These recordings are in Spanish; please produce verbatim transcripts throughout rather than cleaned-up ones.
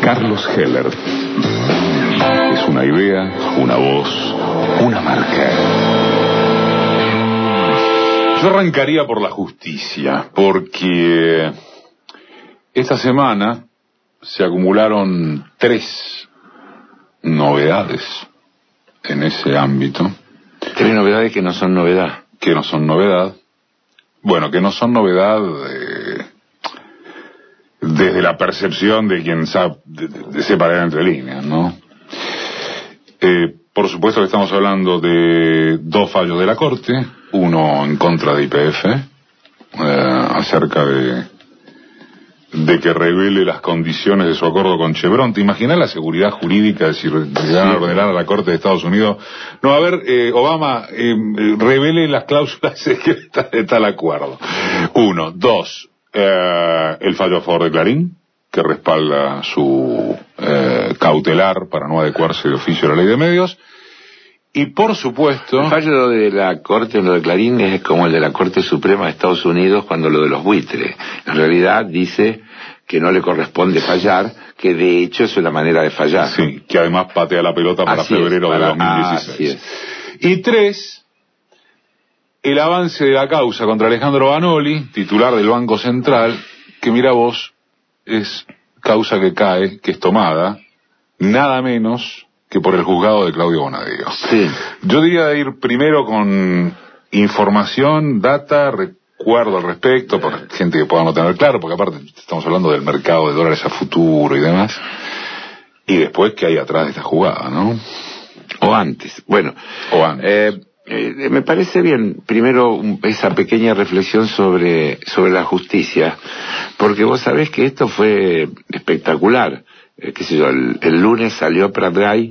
Carlos Heller. Es una idea, una voz, una marca. Yo arrancaría por la justicia, porque esta semana se acumularon tres novedades en ese ámbito. Tres novedades que no son novedad. Que no son novedad. Bueno, que no son novedad eh, desde la percepción de quien sabe de, de, de separar entre líneas, ¿no? Eh, por supuesto que estamos hablando de dos fallos de la Corte, uno en contra de Y P F, eh, acerca de, de que revele las condiciones de su acuerdo con Chevron. ¿Te imaginas la seguridad jurídica de si llegan a ordenar a la Corte de Estados Unidos? No, a ver, eh, Obama, eh, revele las cláusulas secretas de tal acuerdo. Uno. Dos, eh, el fallo a favor de Clarín, que respalda su eh, cautelar para no adecuarse de oficio a la ley de medios. Y por supuesto... El fallo de la Corte, lo de Clarín, es como el de la Corte Suprema de Estados Unidos cuando lo de los buitres. En realidad dice que no le corresponde fallar, que de hecho es una manera de fallar. Sí, que además patea la pelota para así febrero es, para, de dos mil dieciséis. Así es. Y tres, el avance de la causa contra Alejandro Vanoli, titular del Banco Central, que mira vos, es causa que cae, que es tomada, nada menos que por el juzgado de Claudio Bonadío. Sí. Yo diría ir primero con información, data, recuerdo al respecto, por gente que pueda no tener claro, porque aparte estamos hablando del mercado de dólares a futuro y demás, y después qué hay atrás de esta jugada, ¿no? O antes. Bueno, o antes. Eh, eh, me parece bien, primero, un, esa pequeña reflexión sobre, sobre la justicia, porque vos sabés que esto fue espectacular. Eh, qué sé yo, el, el lunes salió Pratgay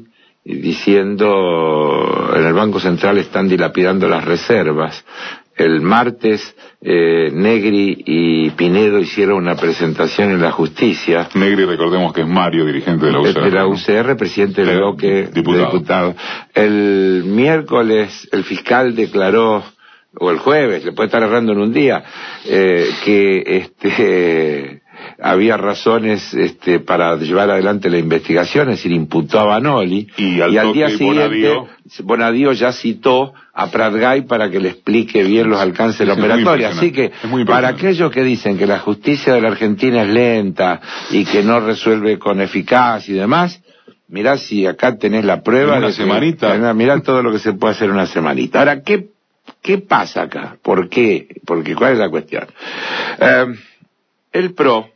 diciendo en el Banco Central están dilapidando las reservas. El martes eh, Negri y Pinedo hicieron una presentación en la justicia. Negri, recordemos que es Mario, dirigente de la U C R. De la U C R, presidente del bloque diputado. de diputados. El miércoles el fiscal declaró, o el jueves, le puede estar errando en un día, eh, que este había razones este para llevar adelante la investigación, es decir, imputó a Vanoli, y al, y al día siguiente Bonadío, Bonadío ya citó a Pratgay para que le explique bien los alcances de la operatoria. Así que para aquellos que dicen que la justicia de la Argentina es lenta y que no resuelve con eficacia y demás, mirá si acá tenés la prueba. Una de semanita. Que, mirá todo lo que se puede hacer en una semanita. Ahora, ¿qué, qué pasa acá? ¿Por qué? Porque, ¿cuál es la cuestión? Eh, el P R O,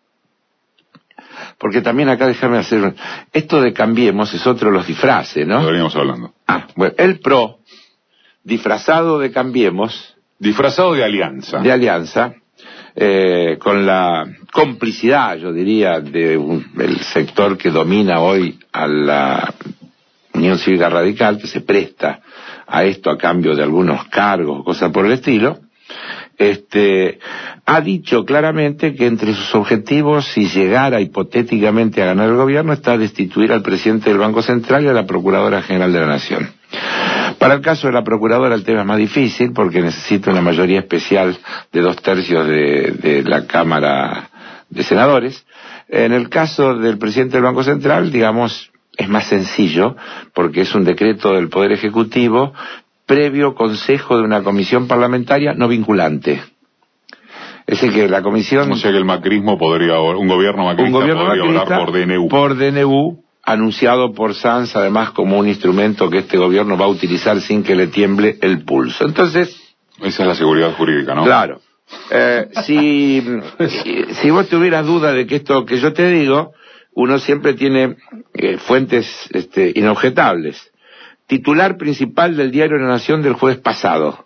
porque también acá déjame hacer... Esto de Cambiemos es otro de los disfraces, ¿no? Lo veníamos hablando. Ah, bueno, el P R O, disfrazado de Cambiemos... Disfrazado de alianza. De alianza, eh, con la complicidad, yo diría, de un, del sector que domina hoy a la Unión Cívica Radical, que se presta a esto a cambio de algunos cargos, cosas por el estilo, este... ha dicho claramente que entre sus objetivos, si llegara hipotéticamente a ganar el gobierno, está destituir al presidente del Banco Central y a la Procuradora General de la Nación. Para el caso de la Procuradora el tema es más difícil porque necesita una mayoría especial de dos tercios de, de la Cámara de Senadores. En el caso del presidente del Banco Central, digamos, es más sencillo porque es un decreto del Poder Ejecutivo previo consejo de una comisión parlamentaria no vinculante. Es decir, que la comisión... O sea que el macrismo podría, un gobierno macrista, un gobierno podría macrista hablar por D N U. Por D N U, anunciado por Sanz, además como un instrumento que este gobierno va a utilizar sin que le tiemble el pulso. Entonces... Esa es la seguridad jurídica, ¿no? Claro. Eh, si, si vos tuvieras duda de que esto que yo te digo, uno siempre tiene eh, fuentes este, inobjetables. Titular principal del diario La Nación del jueves pasado.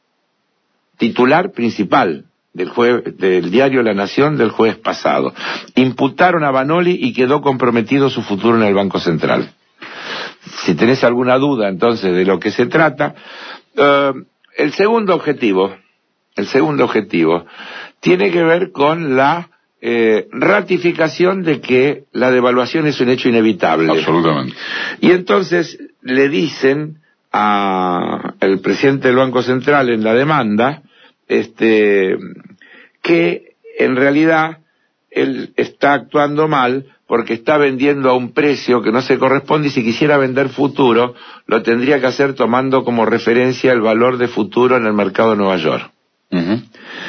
Titular principal del, jueves, del diario La Nación del jueves pasado. Imputaron a Vanoli y quedó comprometido su futuro en el Banco Central. Si tenés alguna duda entonces de lo que se trata, uh, el segundo objetivo, el segundo objetivo tiene que ver con la eh, ratificación de que la devaluación es un hecho inevitable. Absolutamente. Y entonces le dicen al presidente del Banco Central en la demanda este que en realidad él está actuando mal porque está vendiendo a un precio que no se corresponde, y si quisiera vender futuro, lo tendría que hacer tomando como referencia el valor de futuro en el mercado de Nueva York. Uh-huh.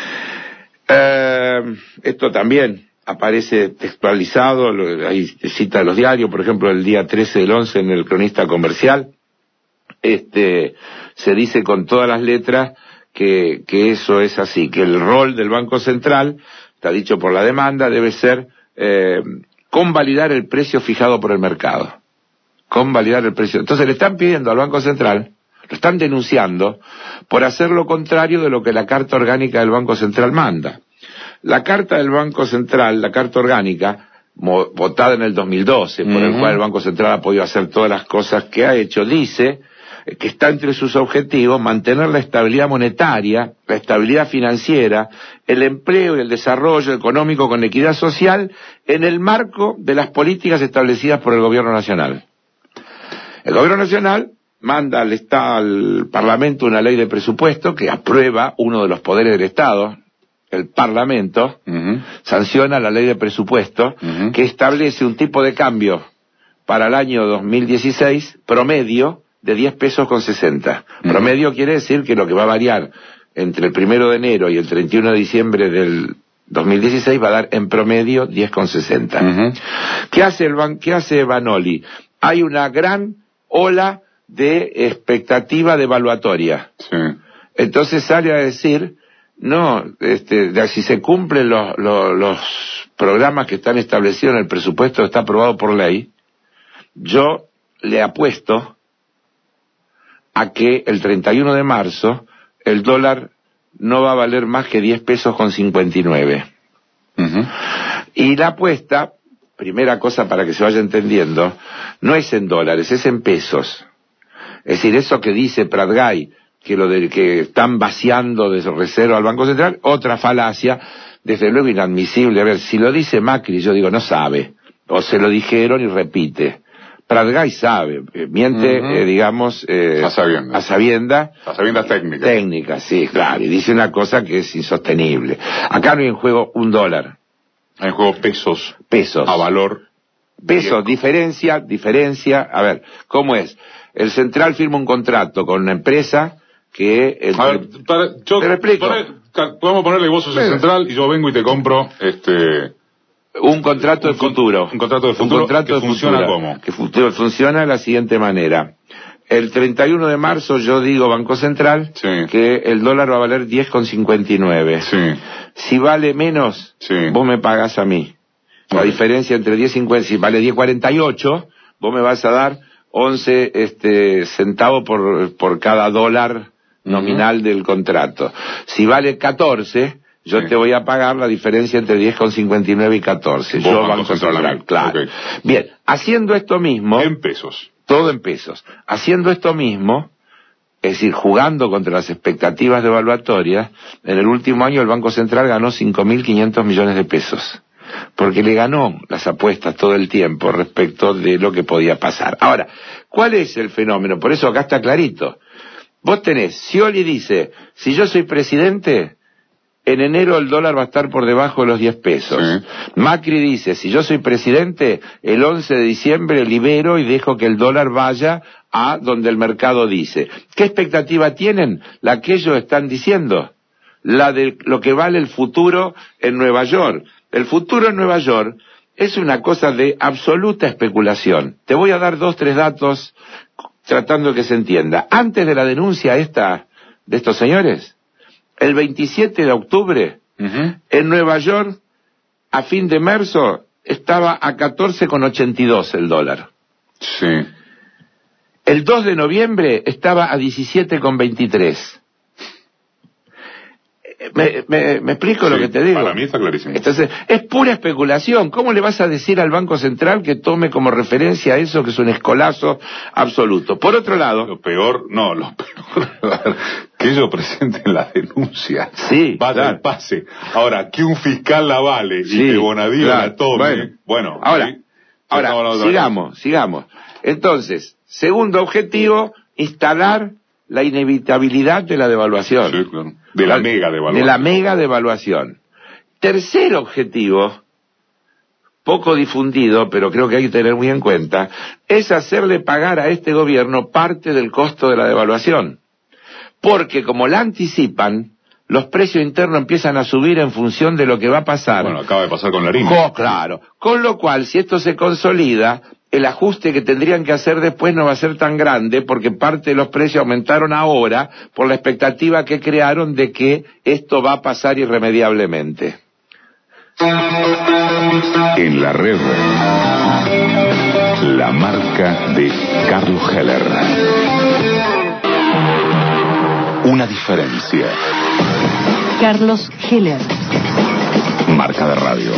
Eh, esto también aparece textualizado, lo, hay cita de los diarios, por ejemplo, el día trece del once en el Cronista Comercial, este, se dice con todas las letras que, que eso es así, que el rol del Banco Central, está dicho por la demanda, debe ser eh, convalidar el precio fijado por el mercado. Convalidar el precio. Entonces le están pidiendo al Banco Central, lo están denunciando, por hacer lo contrario de lo que la Carta Orgánica del Banco Central manda. La Carta del Banco Central, la Carta Orgánica, mo, votada en el dos mil doce, por uh-huh. el cual el Banco Central ha podido hacer todas las cosas que ha hecho, dice que está entre sus objetivos mantener la estabilidad monetaria, la estabilidad financiera, el empleo y el desarrollo económico con equidad social en el marco de las políticas establecidas por el Gobierno Nacional. El Gobierno Nacional manda al, Estado, al Parlamento una ley de presupuesto que aprueba uno de los poderes del Estado, el Parlamento, uh-huh. sanciona la ley de presupuesto uh-huh. que establece un tipo de cambio para el año dos mil dieciséis promedio de diez pesos con sesenta. Uh-huh. Promedio quiere decir que lo que va a variar entre el primero de enero y el treinta y uno de diciembre del dos mil dieciséis va a dar en promedio diez con sesenta. Uh-huh. ¿Qué hace el ban- qué hace Vanoli? Hay una gran ola de expectativa devaluatoria. Sí. Entonces sale a decir, no, este, de, si se cumplen los, los, los programas que están establecidos en el presupuesto que está aprobado por ley, yo le apuesto a que el treinta y uno de marzo el dólar no va a valer más que diez pesos con cincuenta y nueve. Uh-huh. Y la apuesta, primera cosa para que se vaya entendiendo, no es en dólares, es en pesos. Es decir, eso que dice Pratgay, que lo de que están vaciando de reserva al Banco Central, otra falacia, desde luego inadmisible. A ver, si lo dice Macri, yo digo, no sabe, o se lo dijeron y repite. Pratgay sabe, miente, uh-huh. eh, digamos, eh, a sabiendas. A sabienda, a sabiendas técnicas. Técnicas, sí, claro, y dice una cosa que es insostenible. Acá no hay en juego un dólar. Hay en juego pesos. Pesos. A valor. Pesos, diferencia, diferencia, a ver, ¿cómo es? El Central firma un contrato con una empresa que... El, a ver, para, yo, te lo explico. Poner, podemos ponerle vos sos el Central y yo vengo y te compro este... Un contrato de futuro. Un contrato de futuro un contrato que de funciona futuro, ¿cómo? Que fu- funciona de la siguiente manera. El treinta y uno de marzo yo digo, Banco Central, sí. que el dólar va a valer diez con cincuenta y nueve. Sí. Si vale menos, sí. vos me pagás a mí. La okay. diferencia entre diez cincuenta, si vale diez cuarenta y ocho, vos me vas a dar once este, centavos por, por cada dólar nominal uh-huh. del contrato. Si vale catorce... Yo sí. te voy a pagar la diferencia entre diez con cincuenta y nueve y catorce. Vos, Yo, Banco, Banco Central, Central claro. Okay. Bien, haciendo esto mismo... En pesos. Todo en pesos. Haciendo esto mismo, es decir, jugando contra las expectativas devaluatorias, en el último año el Banco Central ganó cinco mil quinientos millones de pesos. Porque le ganó las apuestas todo el tiempo respecto de lo que podía pasar. Ahora, ¿cuál es el fenómeno? Por eso acá está clarito. Vos tenés, Scioli dice, si yo soy presidente... En enero el dólar va a estar por debajo de los diez pesos. Sí. Macri dice, si yo soy presidente, el once de diciembre libero y dejo que el dólar vaya a donde el mercado dice. ¿Qué expectativa tienen? La que ellos están diciendo. La de lo que vale el futuro en Nueva York. El futuro en Nueva York es una cosa de absoluta especulación. Te voy a dar dos, tres datos tratando de que se entienda. Antes de la denuncia esta de estos señores... El veintisiete de octubre, uh-huh. en Nueva York, a fin de marzo, estaba a catorce con ochenta y dos el dólar. Sí. El dos de noviembre estaba a diecisiete con veintitrés. ¿Me, me, me explico sí, lo que te digo? Para mí está clarísimo. Entonces, es pura especulación. ¿Cómo le vas a decir al Banco Central que tome como referencia eso, que es un escolazo absoluto? Por otro lado... Lo peor, no, lo peor, que ellos presenten la denuncia. Sí, vaya claro. el pase. Ahora, que un fiscal la vale sí, y que Bonadío claro. la tome... Bueno, bueno ahora, ahí, ahora sigamos, sigamos. Entonces, segundo objetivo, instalar... la inevitabilidad de la devaluación. Sí, claro. De la, la mega devaluación. De la mega devaluación. Tercer objetivo, poco difundido, pero creo que hay que tener muy en cuenta, es hacerle pagar a este gobierno parte del costo de la devaluación. Porque como la anticipan, los precios internos empiezan a subir en función de lo que va a pasar. Bueno, acaba de pasar con la harina. Oh, claro. Con lo cual, si esto se consolida, el ajuste que tendrían que hacer después no va a ser tan grande, porque parte de los precios aumentaron ahora por la expectativa que crearon de que esto va a pasar irremediablemente. En la red, la marca de Carlos Heller. Una diferencia. Carlos Heller. Marca de radio.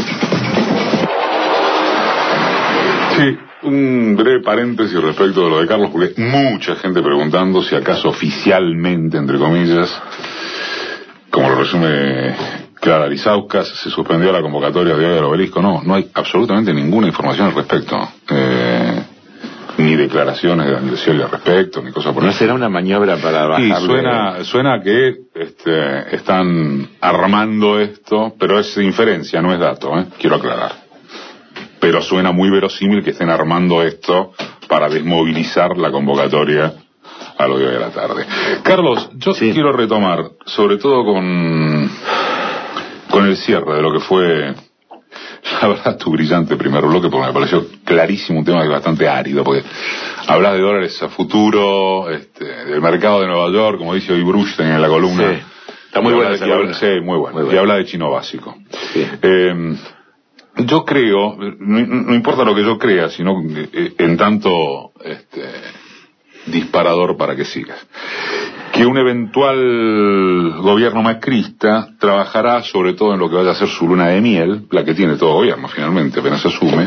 Sí, un breve paréntesis respecto de lo de Carlos, porque mucha gente preguntando si acaso oficialmente, entre comillas, como lo resume Clara Lizauskas, se suspendió la convocatoria de hoy del Obelisco. No, no hay absolutamente ninguna información al respecto. Eh, ni declaraciones de Daniel Scioli al respecto, ni cosas por el ¿No será una maniobra para bajarle? Sí, suena, suena que este, están armando esto, pero es inferencia, no es dato, ¿eh? Quiero aclarar. Pero suena muy verosímil que estén armando esto para desmovilizar la convocatoria a lo de hoy de la tarde. Carlos, yo sí quiero retomar, sobre todo con, con el cierre de lo que fue, la verdad, tu brillante primer bloque, porque me pareció clarísimo, un tema que es bastante árido, porque hablas de dólares a futuro, este, del mercado de Nueva York, como dice hoy Brustein en la columna. Sí. Está muy buena esa columna. Sí, muy bueno. Muy bueno. Y habla de chino básico. Sí. Eh, yo creo, no, no importa lo que yo crea, sino eh, en tanto este, disparador para que sigas, que un eventual gobierno macrista trabajará sobre todo en lo que vaya a ser su luna de miel, la que tiene todo gobierno finalmente, apenas se asume,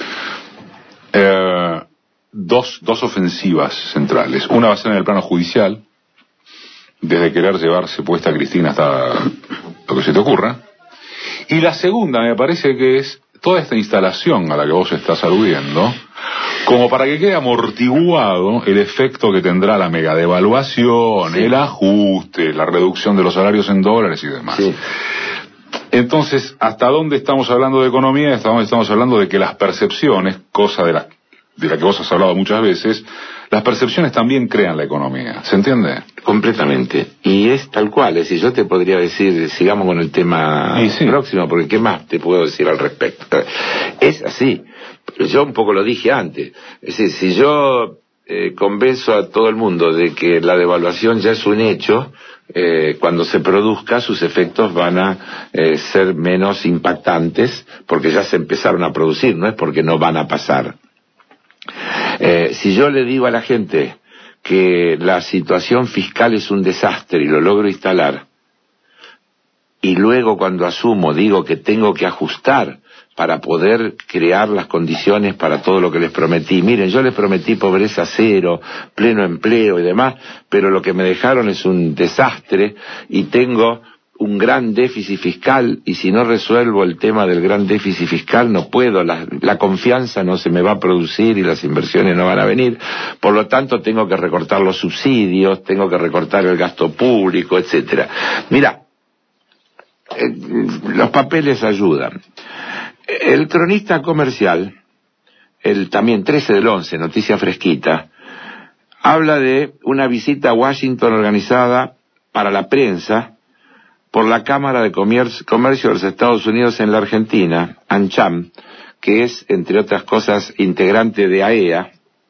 eh, dos, dos ofensivas centrales. Una va a ser en el plano judicial, desde querer llevarse puesta a Cristina hasta lo que se te ocurra. Y la segunda me parece que es toda esta instalación a la que vos estás aludiendo, como para que quede amortiguado el efecto que tendrá la mega devaluación, sí, el ajuste, la reducción de los salarios en dólares y demás. Sí. Entonces, ¿hasta dónde estamos hablando de economía? ¿Hasta dónde estamos hablando de que las percepciones, cosa de la, de la que vos has hablado muchas veces, las percepciones también crean la economía? ¿Se entiende? Completamente. Y es tal cual. Es decir, yo te podría decir, sigamos con el tema sí. próximo, porque ¿qué más te puedo decir al respecto? Es así. Pero yo un poco lo dije antes. Es decir, si yo eh, convenzo a todo el mundo de que la devaluación ya es un hecho, eh, cuando se produzca sus efectos van a eh, ser menos impactantes, porque ya se empezaron a producir, no es porque no van a pasar. Eh, si yo le digo a la gente que la situación fiscal es un desastre y lo logro instalar, y luego cuando asumo digo que tengo que ajustar para poder crear las condiciones para todo lo que les prometí. Miren, yo les prometí pobreza cero, pleno empleo y demás, pero lo que me dejaron es un desastre y tengo un gran déficit fiscal, y si no resuelvo el tema del gran déficit fiscal no puedo, la, la confianza no se me va a producir y las inversiones no van a venir, por lo tanto tengo que recortar los subsidios, tengo que recortar el gasto público, etcétera. Mira, eh, los papeles ayudan. El cronista comercial, el también trece del once, noticia fresquita, habla de una visita a Washington organizada para la prensa por la Cámara de Comercio, Comercio de los Estados Unidos en la Argentina, ANCHAM, que es, entre otras cosas, integrante de A E A.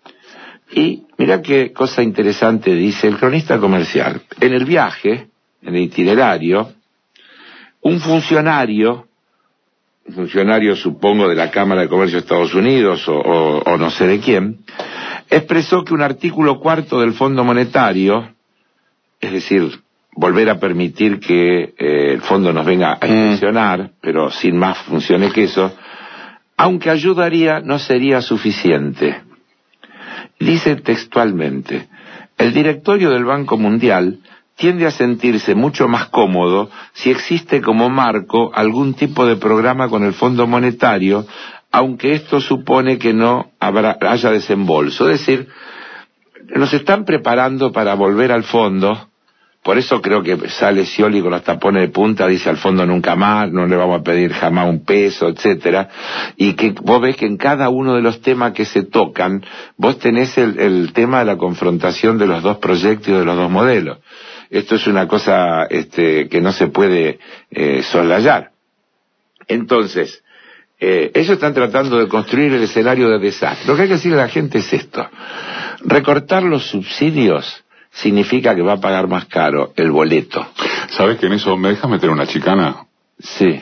Y mira qué cosa interesante dice el cronista comercial. En el viaje, en el itinerario, un funcionario, un funcionario supongo de la Cámara de Comercio de Estados Unidos o, o, o no sé de quién, expresó que un artículo cuarto del Fondo Monetario, es decir, volver a permitir que eh, el fondo nos venga a inspeccionar, mm. pero sin más funciones que eso, aunque ayudaría, no sería suficiente. Dice textualmente, el directorio del Banco Mundial tiende a sentirse mucho más cómodo si existe como marco algún tipo de programa con el Fondo Monetario, aunque esto supone que no habrá, haya desembolso. Es decir, nos están preparando para volver al fondo, por eso creo que sale Scioli con los tapones de punta, dice al fondo nunca más, no le vamos a pedir jamás un peso, etcétera, y que vos ves que en cada uno de los temas que se tocan, vos tenés el, el tema de la confrontación de los dos proyectos y de los dos modelos. Esto es una cosa este, que no se puede eh, soslayar. Entonces, eh, ellos están tratando de construir el escenario de desastre. Lo que hay que decirle a la gente es esto: recortar los subsidios significa que va a pagar más caro el boleto. ¿Sabes que en eso me dejas meter una chicana? Sí.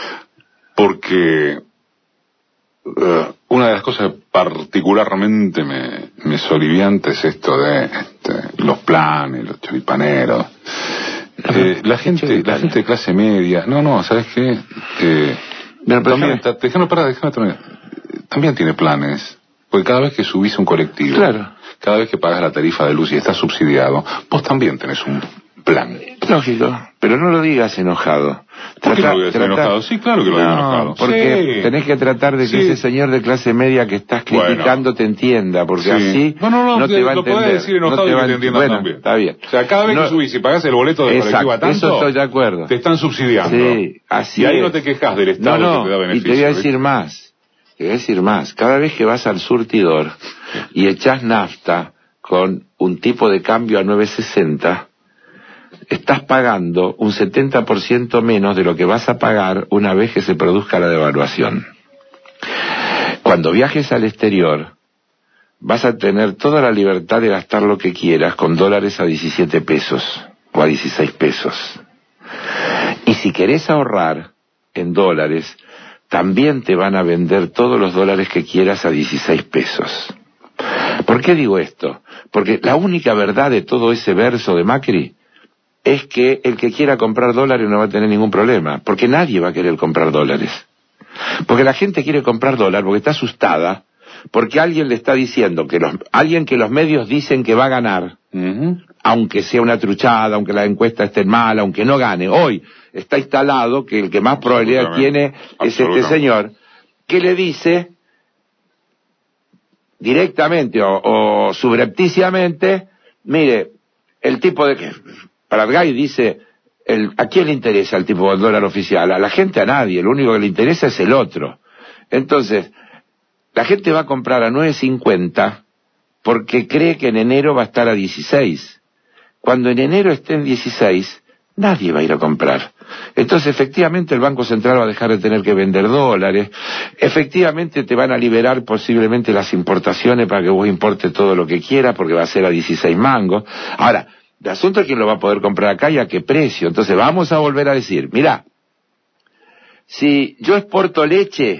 Porque uh, una de las cosas que particularmente me, me solivianta es esto de este, los planes, los choripaneros. Eh, la gente la gente de clase media, no, no, ¿sabes qué? Eh, no, también, está, déjame parar, déjame terminar. También tiene planes, porque cada vez que subís un colectivo, claro, cada vez que pagas la tarifa de luz y estás subsidiado, vos también tenés un plan. Lógico, pero no lo digas enojado. ¿Por qué Trata, no lo digas trata... enojado? Sí, claro que lo digo no, enojado. Porque sí. tenés que tratar de que sí. ese señor de clase media que estás criticando bueno. te entienda, porque sí. así no, no, no, no te va a entender. Lo podés decir enojado no te y que te entiendan bueno, también. Está bien. O sea, cada vez no, que subís y pagás el boleto de colectivo a tanto, eso estoy de acuerdo. Te están subsidiando. Sí, así y ahí es. no te quejas del Estado no, no, que te da beneficio. Y te voy a decir ¿ves? más, te voy a decir más. Cada vez que vas al surtidor y echás nafta con un tipo de cambio a nueve sesenta, estás pagando un setenta por ciento menos de lo que vas a pagar una vez que se produzca la devaluación. Cuando viajes al exterior, vas a tener toda la libertad de gastar lo que quieras con dólares a diecisiete pesos o a dieciséis pesos. Y si querés ahorrar en dólares, también te van a vender todos los dólares que quieras a dieciséis pesos. ¿Por qué digo esto? Porque la única verdad de todo ese verso de Macri es que el que quiera comprar dólares no va a tener ningún problema, porque nadie va a querer comprar dólares. Porque la gente quiere comprar dólares porque está asustada, porque alguien le está diciendo, que los, alguien que los medios dicen que va a ganar, uh-huh. aunque sea una truchada, aunque la encuesta esté mal, aunque no gane. Hoy está instalado que el que más probabilidad tiene es este señor, que le dice directamente o, o subrepticiamente, mire, el tipo de que... Paradgay dice, el, ¿a quién le interesa el tipo de dólar oficial? A la gente, a nadie, lo único que le interesa es el otro. Entonces, la gente va a comprar a nueve cincuenta porque cree que en enero va a estar a dieciséis. Cuando en enero esté en dieciséis, nadie va a ir a comprar. Entonces, efectivamente, el Banco Central va a dejar de tener que vender dólares, efectivamente te van a liberar posiblemente las importaciones para que vos importes todo lo que quieras, porque va a ser a dieciséis mangos. Ahora, el asunto es quién lo va a poder comprar acá y a qué precio. Entonces vamos a volver a decir, mira, si yo exporto leche,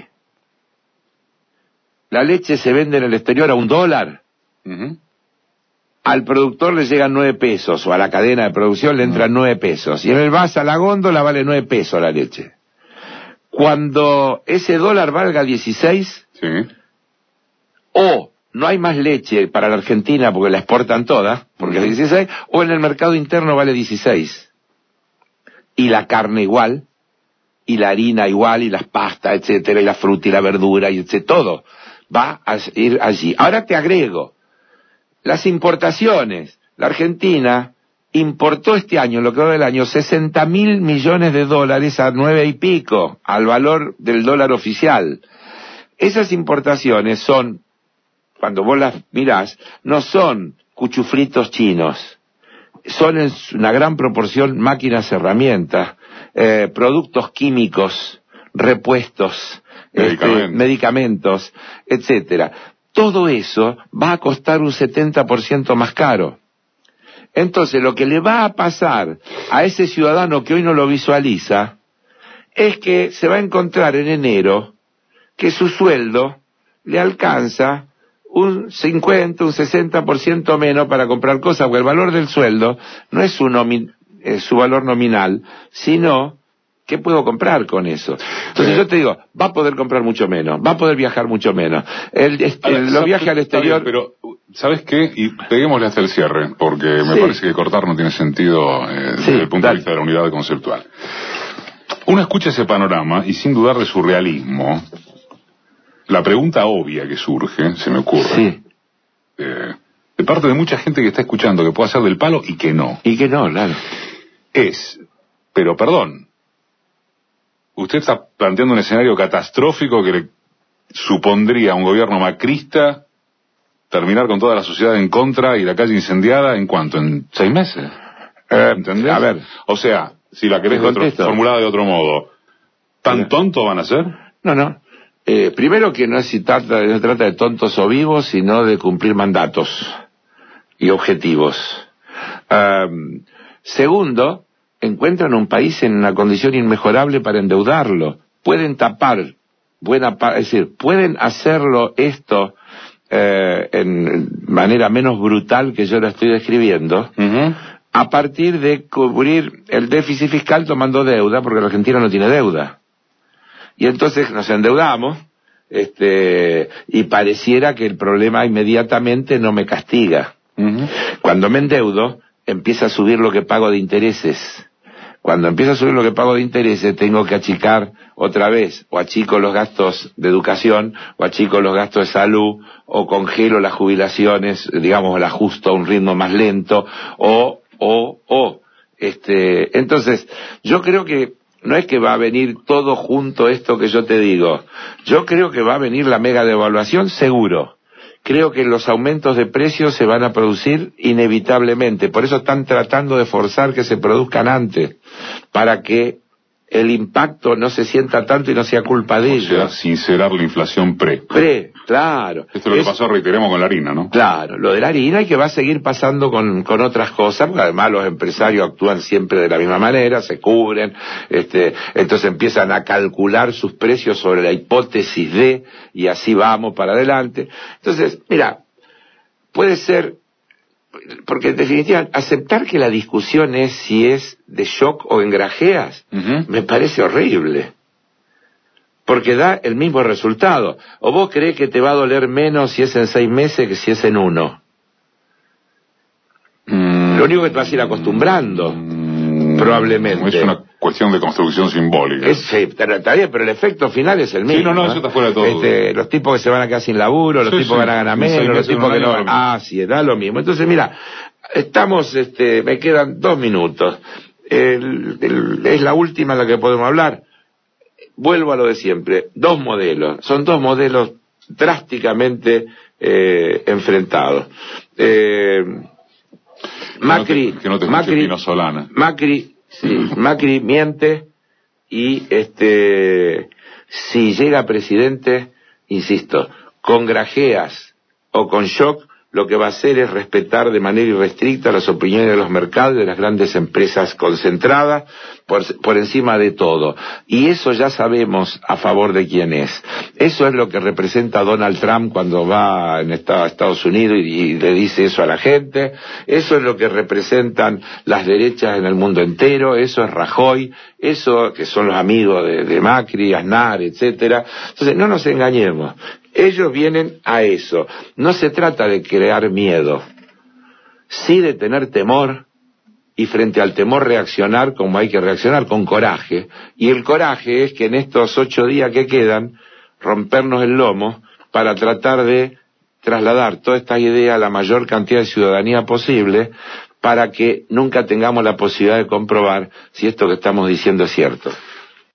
la leche se vende en el exterior a un dólar, uh-huh. al productor le llegan nueve pesos, o a la cadena de producción le entran uh-huh. nueve pesos, y en el vas a la góndola vale nueve pesos la leche. Cuando ese dólar valga dieciséis, sí. o no hay más leche para la Argentina porque la exportan todas, porque es dieciséis, o en el mercado interno vale dieciséis. Y la carne igual, y la harina igual, y las pastas, etcétera, y la fruta y la verdura, y etcétera, todo va a ir allí. Ahora te agrego, las importaciones. La Argentina importó este año, en lo que va del año, sesenta mil millones de dólares a nueve y pico, al valor del dólar oficial. Esas importaciones son, cuando vos las mirás, no son cuchufritos chinos, son en una gran proporción máquinas, herramientas, eh, productos químicos, repuestos, medicamentos, este, medicamentos, etcétera. Todo eso va a costar un setenta por ciento más caro. Entonces, lo que le va a pasar a ese ciudadano que hoy no lo visualiza es que se va a encontrar en enero que su sueldo le alcanza un cincuenta, un sesenta por ciento menos para comprar cosas, porque el valor del sueldo no es su, nomi- eh, su valor nominal, sino ¿qué puedo comprar con eso? Entonces eh, yo te digo, va a poder comprar mucho menos, va a poder viajar mucho menos. El, el, el, los viajes al exterior... Bien, pero, ¿sabes qué? Y peguémosle hasta el cierre, porque me sí. parece que cortar no tiene sentido eh, sí, desde el punto dale. de vista de la unidad conceptual. Uno escucha ese panorama y sin dudar de su realismo, la pregunta obvia que surge, se me ocurre, sí. eh, parte de mucha gente que está escuchando, que puede hacer del palo y que no. Y que no, claro. Es, pero perdón, usted está planteando un escenario catastrófico que le supondría a un gobierno macrista terminar con toda la sociedad en contra y la calle incendiada, ¿en cuánto? ¿En seis meses? Eh, ¿Entendés? A ver. O sea, si la querés de otro, formulada de otro modo, ¿tan Mira. tontos van a ser? No, no. Eh, primero que no se trata, no se trata de tontos o vivos, sino de cumplir mandatos y objetivos. Um, segundo, encuentran un país en una condición inmejorable para endeudarlo. Pueden tapar, buena pa es decir, pueden hacerlo esto eh, en manera menos brutal que yo lo estoy describiendo, uh-huh. a partir de cubrir el déficit fiscal tomando deuda, porque la Argentina no tiene deuda. Y entonces nos endeudamos, este, y pareciera que el problema inmediatamente no me castiga. Uh-huh. Cuando me endeudo, empieza a subir lo que pago de intereses. Cuando empieza a subir lo que pago de intereses, tengo que achicar otra vez, o achico los gastos de educación, o achico los gastos de salud, o congelo las jubilaciones, digamos, la ajusto a un ritmo más lento, o, o, o, este, entonces, yo creo que no es que va a venir todo junto esto que yo te digo. Yo creo que va a venir la mega devaluación, seguro. Creo que los aumentos de precios se van a producir inevitablemente. Por eso están tratando de forzar que se produzcan antes, para que el impacto no se sienta tanto y no sea culpa de ellos. O sea, sincerar la inflación pre. Pre, claro. Esto es lo que es, pasó, reiteremos, con la harina, ¿no? Claro, lo de la harina y que va a seguir pasando con, con otras cosas, porque además los empresarios actúan siempre de la misma manera, se cubren, este, entonces empiezan a calcular sus precios sobre la hipótesis de, y así vamos para adelante. Entonces, mira, puede ser, porque en definitiva, aceptar que la discusión es si es de shock o en grajeas, uh-huh. me parece horrible. Porque da el mismo resultado. ¿O vos creés que te va a doler menos si es en seis meses que si es en uno? Mm. Lo único que te vas a ir acostumbrando, mm. probablemente. Es una cuestión de construcción simbólica. Es, sí, está bien, pero el efecto final es el mismo. Sí, no, no, ¿no? Eso está fuera de todo. Este, los tipos que se van a quedar sin laburo, los sí, tipos sí. que van a ganar menos, los tipos que no... Ah, sí, da lo mismo. Entonces, mira, estamos, este, me quedan dos minutos. El, el, es la última en la que podemos hablar. Vuelvo a lo de siempre, dos modelos, son dos modelos drásticamente eh, enfrentados. Eh, Macri, que no te, que no te Macri, Solana. Macri, sí, Macri miente y este, si llega presidente, insisto, con grajeas o con shock, lo que va a hacer es respetar de manera irrestricta las opiniones de los mercados y de las grandes empresas concentradas por, por encima de todo. Y eso ya sabemos a favor de quién es. Eso es lo que representa Donald Trump cuando va a Estados Unidos y, y le dice eso a la gente. Eso es lo que representan las derechas en el mundo entero. Eso es Rajoy. Eso que son los amigos de, de Macri, Aznar, etcétera. Entonces, no nos engañemos. Ellos vienen a eso. No se trata de crear miedo, sí de tener temor y frente al temor reaccionar como hay que reaccionar, con coraje. Y el coraje es que en estos ocho días que quedan, rompernos el lomo para tratar de trasladar toda esta idea a la mayor cantidad de ciudadanía posible, para que nunca tengamos la posibilidad de comprobar si esto que estamos diciendo es cierto.